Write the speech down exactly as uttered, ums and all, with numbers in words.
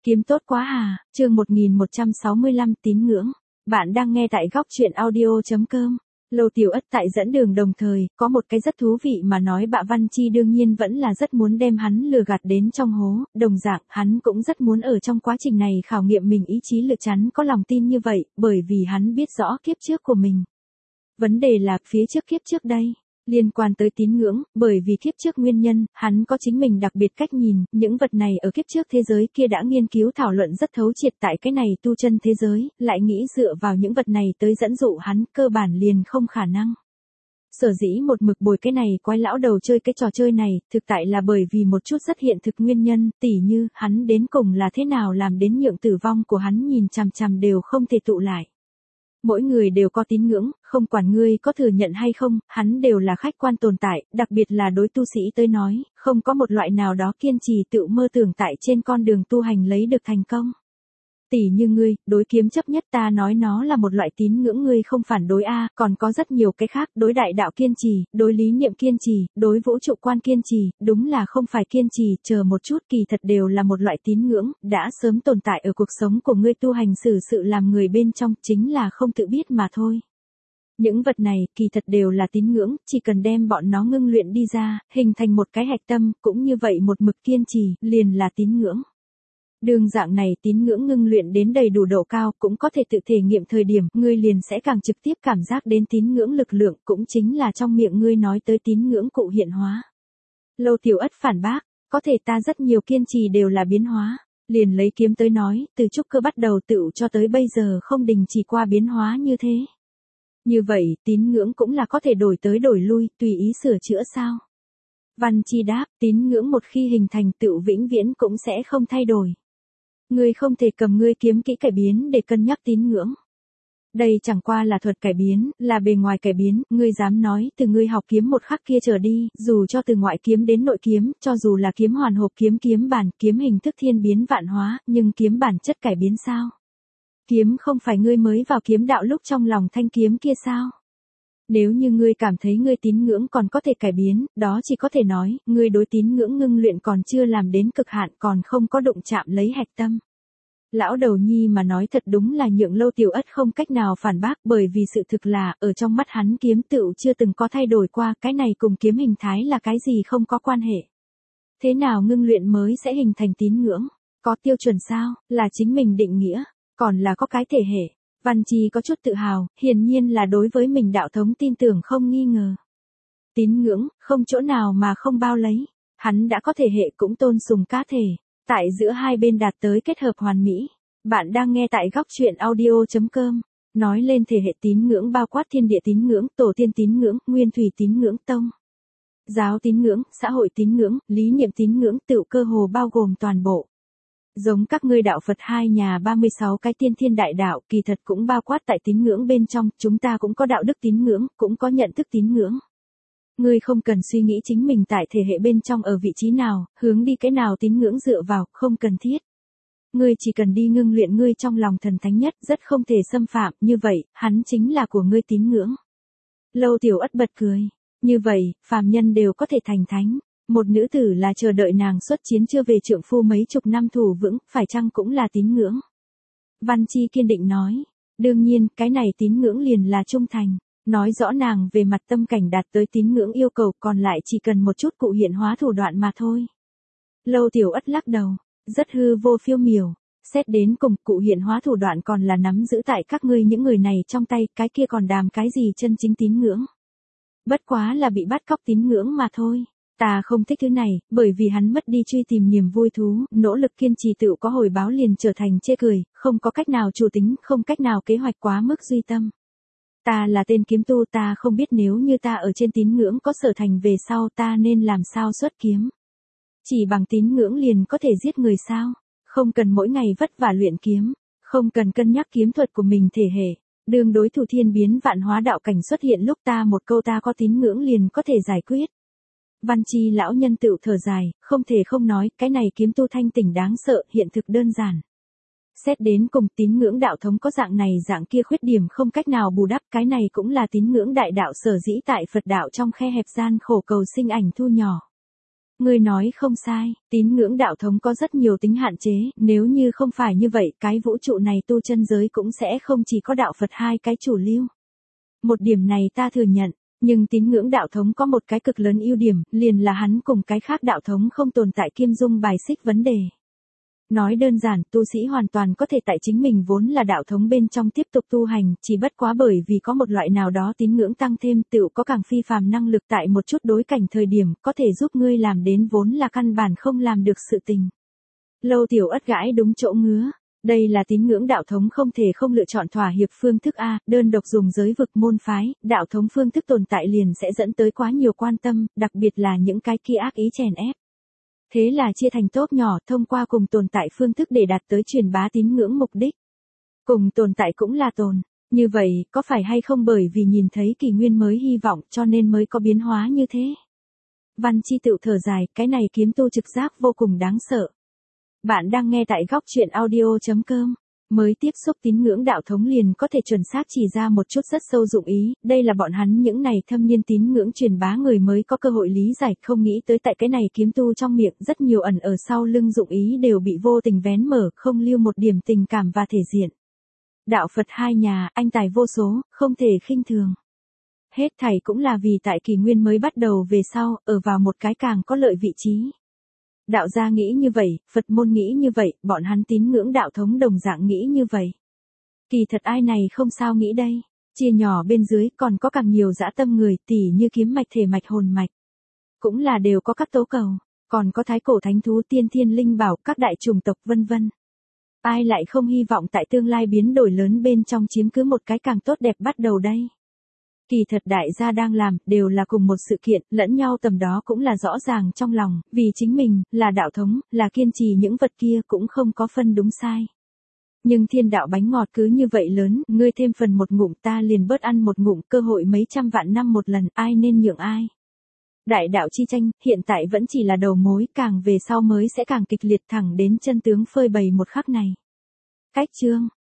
Kiếm tốt quá à, chương một nghìn một trăm sáu mươi lăm tín ngưỡng. Bạn đang nghe tại góc truyện audio chấm com. Lô Tiểu Ất tại dẫn đường đồng thời, có một cái rất thú vị mà nói Bạ Văn Chi đương nhiên vẫn là rất muốn đem hắn lừa gạt đến trong hố, đồng dạng, hắn cũng rất muốn ở trong quá trình này khảo nghiệm mình ý chí lựa chắn có lòng tin như vậy, bởi vì hắn biết rõ kiếp trước của mình. Vấn đề là, phía trước kiếp trước đây. Liên quan tới tín ngưỡng, bởi vì kiếp trước nguyên nhân, hắn có chính mình đặc biệt cách nhìn, những vật này ở kiếp trước thế giới kia đã nghiên cứu thảo luận rất thấu triệt tại cái này tu chân thế giới, lại nghĩ dựa vào những vật này tới dẫn dụ hắn, cơ bản liền không khả năng. Sở dĩ một mực bồi cái này quái lão đầu chơi cái trò chơi này, thực tại là bởi vì một chút rất hiện thực nguyên nhân, tỉ như, hắn đến cùng là thế nào làm đến nhượng tử vong của hắn nhìn chằm chằm đều không thể tụ lại. Mỗi người đều có tín ngưỡng, không quản ngươi có thừa nhận hay không, hắn đều là khách quan tồn tại, đặc biệt là đối tu sĩ tới nói, không có một loại nào đó kiên trì tự mơ tưởng tại trên con đường tu hành lấy được thành công. Tỷ như ngươi, đối kiếm chấp nhất ta nói nó là một loại tín ngưỡng ngươi không phản đối a, còn có rất nhiều cái khác, đối đại đạo kiên trì, đối lý niệm kiên trì, đối vũ trụ quan kiên trì, đúng là không phải kiên trì, chờ một chút kỳ thật đều là một loại tín ngưỡng, đã sớm tồn tại ở cuộc sống của ngươi tu hành xử sự làm người bên trong, chính là không tự biết mà thôi. Những vật này, kỳ thật đều là tín ngưỡng, chỉ cần đem bọn nó ngưng luyện đi ra, hình thành một cái hạch tâm, cũng như vậy một mực kiên trì, liền là tín ngưỡng. Đường dạng này tín ngưỡng ngưng luyện đến đầy đủ độ cao cũng có thể tự thể nghiệm thời điểm ngươi liền sẽ càng trực tiếp cảm giác đến tín ngưỡng lực lượng cũng chính là trong miệng ngươi nói tới tín ngưỡng cụ hiện hóa. Lô Tiểu Ất phản bác, có thể ta rất nhiều kiên trì đều là biến hóa, liền lấy kiếm tới nói, từ trúc cơ bắt đầu tựu cho tới bây giờ không đình chỉ qua biến hóa như thế. Như vậy, tín ngưỡng cũng là có thể đổi tới đổi lui, tùy ý sửa chữa sao? Văn Chi đáp, tín ngưỡng một khi hình thành tựu vĩnh viễn cũng sẽ không thay đổi. Ngươi không thể cầm ngươi kiếm kỹ cải biến để cân nhắc tín ngưỡng. Đây chẳng qua là thuật cải biến, là bề ngoài cải biến, ngươi dám nói từ ngươi học kiếm một khắc kia trở đi, dù cho từ ngoại kiếm đến nội kiếm, cho dù là kiếm hoàn hộp kiếm kiếm bản, kiếm hình thức thiên biến vạn hóa, nhưng kiếm bản chất cải biến sao? Kiếm không phải ngươi mới vào kiếm đạo lúc trong lòng thanh kiếm kia sao? Nếu như ngươi cảm thấy ngươi tín ngưỡng còn có thể cải biến, đó chỉ có thể nói, ngươi đối tín ngưỡng ngưng luyện còn chưa làm đến cực hạn còn không có đụng chạm lấy hạch tâm. Lão đầu nhi mà nói thật đúng là nhượng Lô Tiểu Ất không cách nào phản bác bởi vì sự thực là, ở trong mắt hắn kiếm tựu chưa từng có thay đổi qua, cái này cùng kiếm hình thái là cái gì không có quan hệ. Thế nào ngưng luyện mới sẽ hình thành tín ngưỡng? Có tiêu chuẩn sao? Là chính mình định nghĩa, còn là có cái thể hệ. Văn Chi có chút tự hào, hiển nhiên là đối với mình đạo thống tin tưởng không nghi ngờ. Tín ngưỡng, không chỗ nào mà không bao lấy. Hắn đã có thể hệ cũng tôn sùng cá thể. Tại giữa hai bên đạt tới kết hợp hoàn mỹ. Bạn đang nghe tại góc truyện audio chấm com. Nói lên thể hệ tín ngưỡng bao quát thiên địa tín ngưỡng, tổ tiên tín ngưỡng, nguyên thủy tín ngưỡng tông. Giáo tín ngưỡng, xã hội tín ngưỡng, lý niệm tín ngưỡng tự cơ hồ bao gồm toàn bộ. Giống các ngươi đạo Phật hai nhà ba mươi sáu cái tiên thiên đại đạo, kỳ thật cũng bao quát tại tín ngưỡng bên trong, chúng ta cũng có đạo đức tín ngưỡng, cũng có nhận thức tín ngưỡng. Ngươi không cần suy nghĩ chính mình tại thể hệ bên trong ở vị trí nào, hướng đi cái nào tín ngưỡng dựa vào, không cần thiết. Ngươi chỉ cần đi ngưng luyện ngươi trong lòng thần thánh nhất, rất không thể xâm phạm, như vậy, hắn chính là của ngươi tín ngưỡng. Lô Tiểu Ất bật cười, như vậy, phàm nhân đều có thể thành thánh. Một nữ tử là chờ đợi nàng xuất chiến chưa về trượng phu mấy chục năm thủ vững, phải chăng cũng là tín ngưỡng? Văn Chi kiên định nói, đương nhiên, cái này tín ngưỡng liền là trung thành, nói rõ nàng về mặt tâm cảnh đạt tới tín ngưỡng yêu cầu, còn lại chỉ cần một chút cụ hiện hóa thủ đoạn mà thôi. Lô Tiểu Ất lắc đầu, rất hư vô phiêu miểu, xét đến cùng cụ hiện hóa thủ đoạn còn là nắm giữ tại các ngươi những người này trong tay, cái kia còn đàm cái gì chân chính tín ngưỡng? Bất quá là bị bắt cóc tín ngưỡng mà thôi. Ta không thích thứ này, bởi vì hắn mất đi truy tìm niềm vui thú, nỗ lực kiên trì tự có hồi báo liền trở thành chê cười, không có cách nào chủ tính, không cách nào kế hoạch quá mức duy tâm. Ta là tên kiếm tu, ta không biết nếu như ta ở trên tín ngưỡng có sở thành về sau ta nên làm sao xuất kiếm. Chỉ bằng tín ngưỡng liền có thể giết người sao, không cần mỗi ngày vất vả luyện kiếm, không cần cân nhắc kiếm thuật của mình thể hệ. Đường đối thủ thiên biến vạn hóa đạo cảnh xuất hiện lúc ta một câu ta có tín ngưỡng liền có thể giải quyết. Văn Chi lão nhân tựu thở dài, không thể không nói, cái này kiếm tu thanh tỉnh đáng sợ, hiện thực đơn giản. Xét đến cùng tín ngưỡng đạo thống có dạng này dạng kia khuyết điểm không cách nào bù đắp, cái này cũng là tín ngưỡng đại đạo sở dĩ tại Phật đạo trong khe hẹp gian khổ cầu sinh ảnh thu nhỏ. Ngươi nói không sai, tín ngưỡng đạo thống có rất nhiều tính hạn chế, nếu như không phải như vậy, cái vũ trụ này tu chân giới cũng sẽ không chỉ có đạo Phật hai cái chủ lưu. Một điểm này ta thừa nhận, nhưng tín ngưỡng đạo thống có một cái cực lớn ưu điểm, liền là hắn cùng cái khác đạo thống không tồn tại kim dung bài xích vấn đề. Nói đơn giản, tu sĩ hoàn toàn có thể tại chính mình vốn là đạo thống bên trong tiếp tục tu hành, chỉ bất quá bởi vì có một loại nào đó tín ngưỡng tăng thêm tựu có càng phi phàm năng lực tại một chút đối cảnh thời điểm, có thể giúp ngươi làm đến vốn là căn bản không làm được sự tình. Lâu Tiểu Ất gãi đúng chỗ ngứa. Đây là tín ngưỡng đạo thống không thể không lựa chọn thỏa hiệp phương thức A, đơn độc dùng giới vực môn phái, đạo thống phương thức tồn tại liền sẽ dẫn tới quá nhiều quan tâm, đặc biệt là những cái kia ác ý chèn ép. Thế là chia thành tốp nhỏ thông qua cùng tồn tại phương thức để đạt tới truyền bá tín ngưỡng mục đích. Cùng tồn tại cũng là tồn. Như vậy, có phải hay không bởi vì nhìn thấy kỷ nguyên mới hy vọng cho nên mới có biến hóa như thế? Văn Chi tự thở dài, cái này kiếm tu trực giác vô cùng đáng sợ. Bạn đang nghe tại góc truyện audio chấm com. Mới tiếp xúc tín ngưỡng đạo thống liền có thể chuẩn xác chỉ ra một chút rất sâu dụng ý, đây là bọn hắn những này thâm niên tín ngưỡng truyền bá người mới có cơ hội lý giải, không nghĩ tới tại cái này kiếm tu trong miệng rất nhiều ẩn ở sau lưng dụng ý đều bị vô tình vén mở, không lưu một điểm tình cảm và thể diện. Đạo Phật hai nhà, anh tài vô số, không thể khinh thường. Hết thảy cũng là vì tại kỷ nguyên mới bắt đầu về sau, ở vào một cái càng có lợi vị trí. Đạo gia nghĩ như vậy, Phật môn nghĩ như vậy, bọn hắn tín ngưỡng đạo thống đồng dạng nghĩ như vậy. Kỳ thật ai này không sao nghĩ đây, chia nhỏ bên dưới còn có càng nhiều dã tâm người tỉ như kiếm mạch thể mạch hồn mạch. Cũng là đều có các tố cầu, còn có thái cổ thánh thú tiên thiên linh bảo các đại chủng tộc vân vân. Ai lại không hy vọng tại tương lai biến đổi lớn bên trong chiếm cứ một cái càng tốt đẹp bắt đầu đây. Kỳ thật đại gia đang làm, đều là cùng một sự kiện, lẫn nhau tầm đó cũng là rõ ràng trong lòng, vì chính mình, là đạo thống, là kiên trì những vật kia cũng không có phân đúng sai. Nhưng thiên đạo bánh ngọt cứ như vậy lớn, ngươi thêm phần một ngụm ta liền bớt ăn một ngụm, cơ hội mấy trăm vạn năm một lần, ai nên nhượng ai. Đại đạo chi tranh, hiện tại vẫn chỉ là đầu mối, càng về sau mới sẽ càng kịch liệt thẳng đến chân tướng phơi bày một khắc này. Cách chương